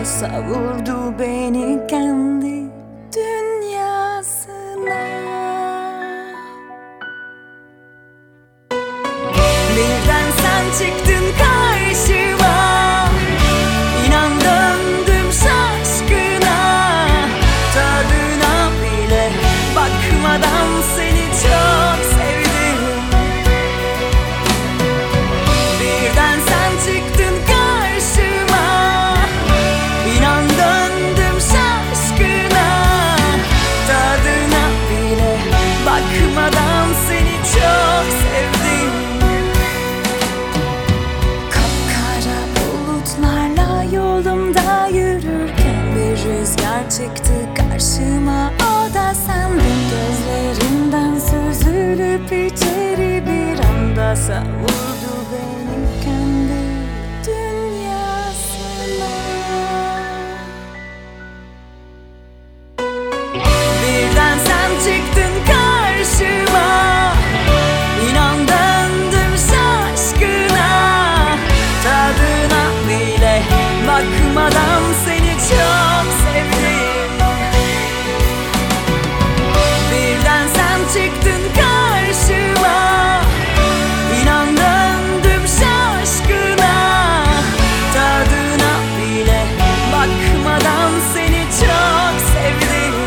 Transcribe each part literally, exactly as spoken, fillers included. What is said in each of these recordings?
savurdu beni kendi dünyasına. Birden sen çıktın karşıma, İnan döndüm şaşkına. Tadına bile bakmadan seni çok sevdim. Birden sen çıktın karşıma, İnan döndüm şaşkına. Tadına bile bakmadan seni çok sevdim. Kapkara bulutlarla yolumda yürürken bir rüzgar çıktı karşıma, o da sendin. Gözlerinden süzülüp içeri bir anda savurdu beni kendi dünyasına. Birden sen çıktın karşıma, İnan döndüm şaşkına. Tadına bile bakmadan seni çok sevdim. Birden sen çıktın karşıma, İnan döndüm şaşkına. Tadına bile bakmadan seni çok sevdim.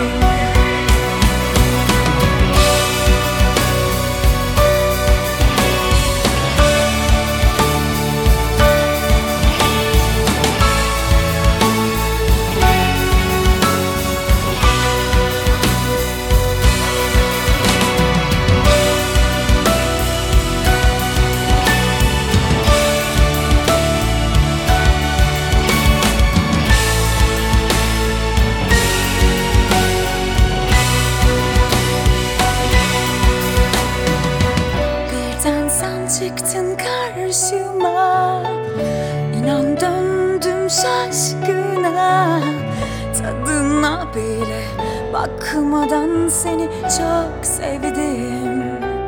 Çıktın karşıma, İnan döndüm şaşkına. Tadına bile bakmadan seni çok sevdim.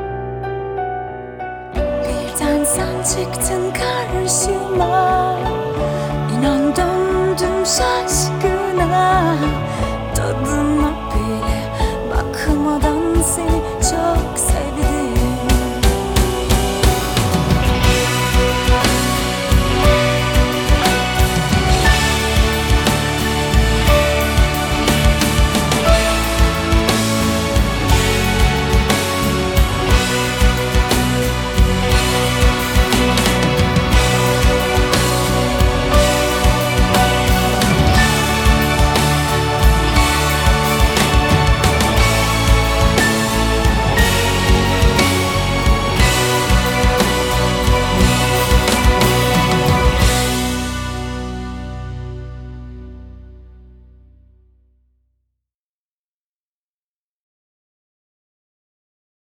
Birden sen çıktın karşıma, İnan döndüm şaşkına.